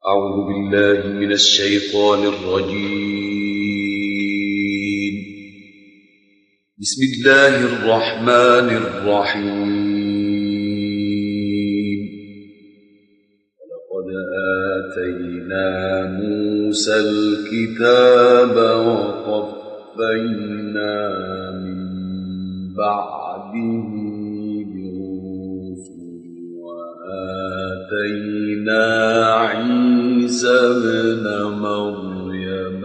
أعوذ بالله من الشيطان الرجيم. بسم الله الرحمن الرحيم. ولقد آتينا موسى الكتاب وقفينا من بعده بالرسل وآتينا عيسى ابن مريم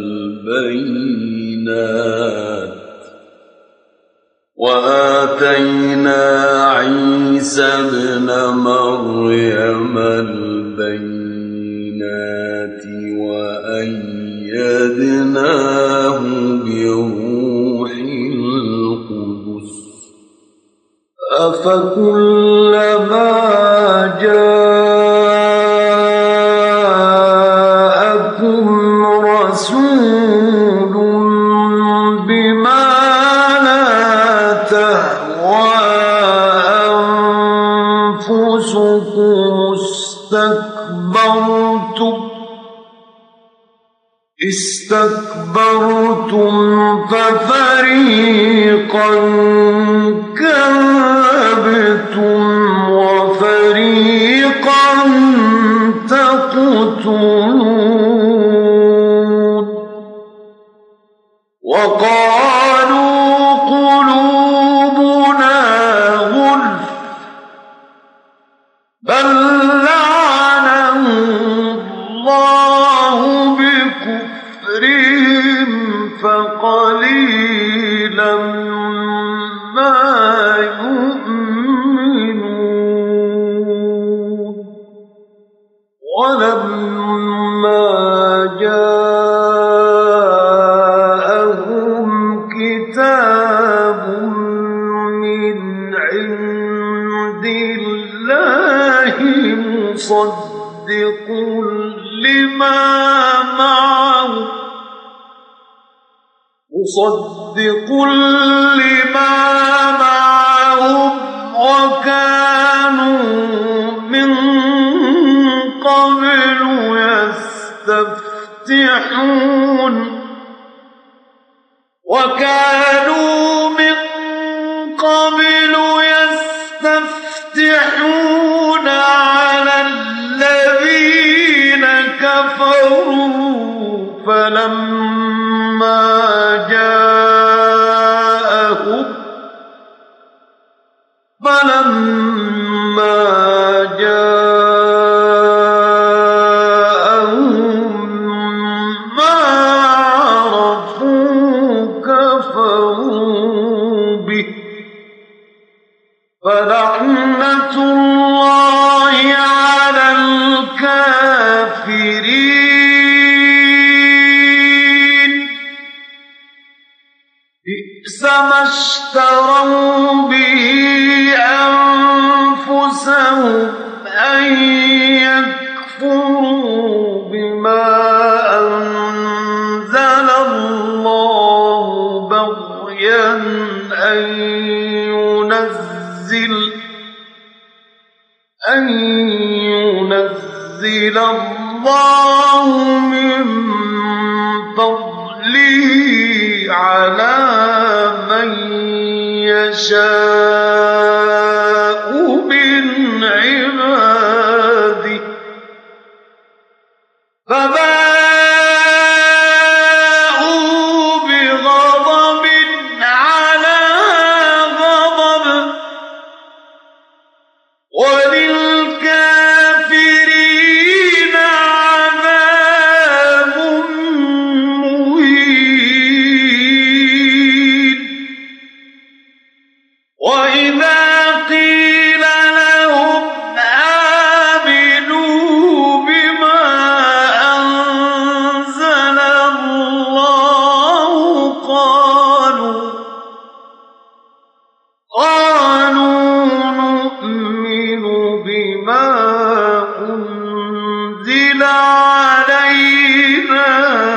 البينات وأيدناه بروح القدس أفكلما جاءكم رسول بما لا تهوى أنفسكم استكبرتم ففريقا كذبتم وفريقا تقتلون وقالوا قلوبنا غلف بل لعنهم الله بكفرهم فقليلا ما يؤمنون ولما جاءهم كتاب من عند الله مصدق لما معهم وكانوا من قبل يستفتحون على الذين كفروا فلما جاءهم ما عرفوا كفروا به فلعنة الله على الكافرين بئس ما اشتروا به أنفسهم أن يكفروا بما أنزل الله بغيا أن ينزل الله من فضله على من يشاء من عباده فباءوا بغضب على غضب وللكافرين عذاب مهين وإذا قيل لهم آمنوا بما أنزل الله قالوا نؤمن بما أنزل علينا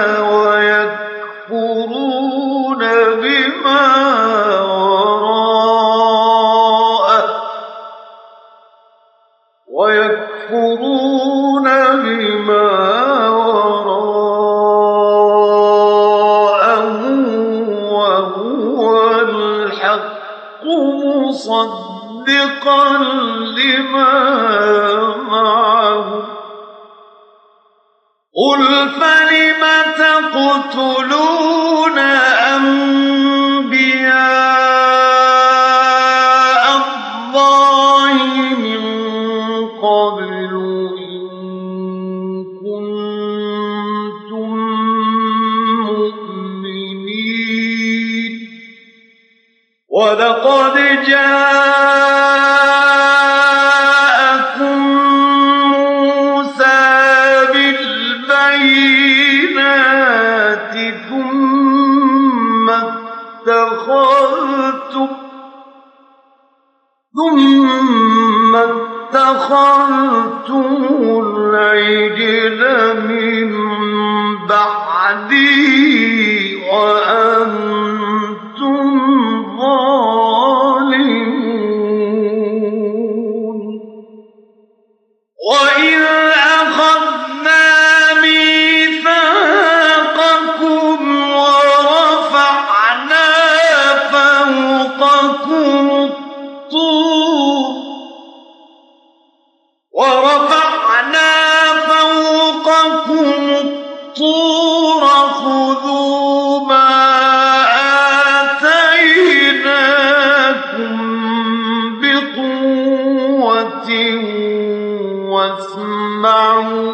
ويكفرون بما وراءه ويكفرون بما قُلْ فَلِمَ تَقْتُلُونَ أَنبِيَاءَ اللَّهِ مِن قَبْلُ إِن كُنتُم مُّؤْمِنِينَ وَلَقَدْ جَاءَكُم مُّوسَىٰ بِالْبَيِّنَاتِ ثُمَّ اتَّخَذْتُمُ الْعِجْلَ مِن بَعْدِهِ وَأَنتُمْ ظَالِمُونَ وَإِذْ أَخَذْنَا مِيثَاقَكُمْ وَرَفَعْنَا فَوْقَكُمُ الطُّورَ خُذُوا مَا آتَيْنَاكُم بِقُوَّةٍ وَاسْمَعُوا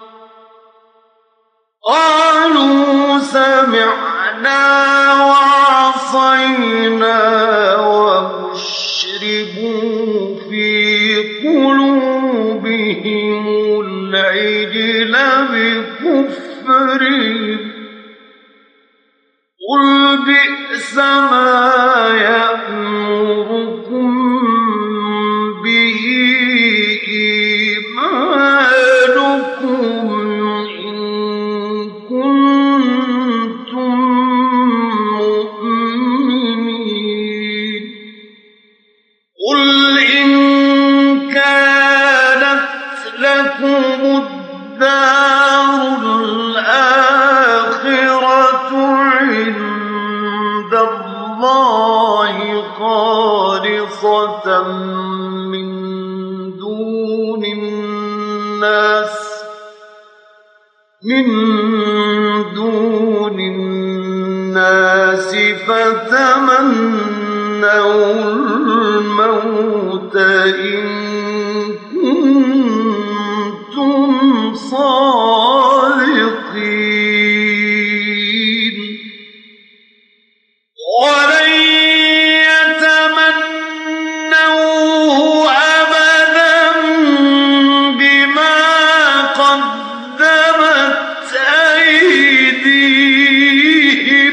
قَالُوا سَمِعْنَا وَعَصَيْنَا وَأُشْرِبُوا فِي قُلُوبِهِمُ الْعِجْلَ بِكُفْرِهِمْ قُلْ بِئْسَ مَا يَأْمُرُكُم بِهِ إِيمَانُكُمْ إِن كُنتُم مُّؤْمِنِينَ قُلْ إِن كَانَتْ لَكُمُ الدَّارُ الْآخِرَةُ عِندَ اللَّهِ خَالِصَةً مِّن دُونِ النَّاسِ فَتَمَنَّوُا الْمَوْتَ إِن كُنتُمْ صَادِقِينَ وَلَن يَتَمَنَّوْهُ أَبَدًا بِمَا قَدَّمَتْ أَيْدِيهِمْ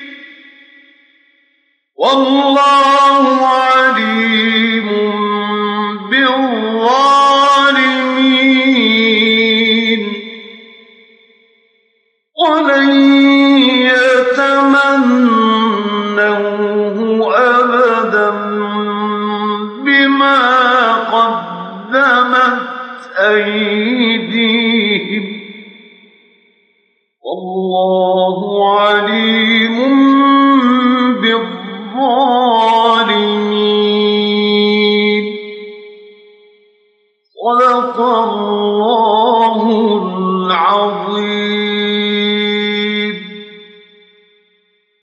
وَاللَّهُ عَلِيمٌ بِالظَّالِمِينَ وَلَن يَتَمَنَّوْهُ أَبَدًا بِمَا قَدَّمَتْ أَيْدِيهِمْ وَاللَّهُ عَلِيمٌ بالظالمين صدق الله العظيم.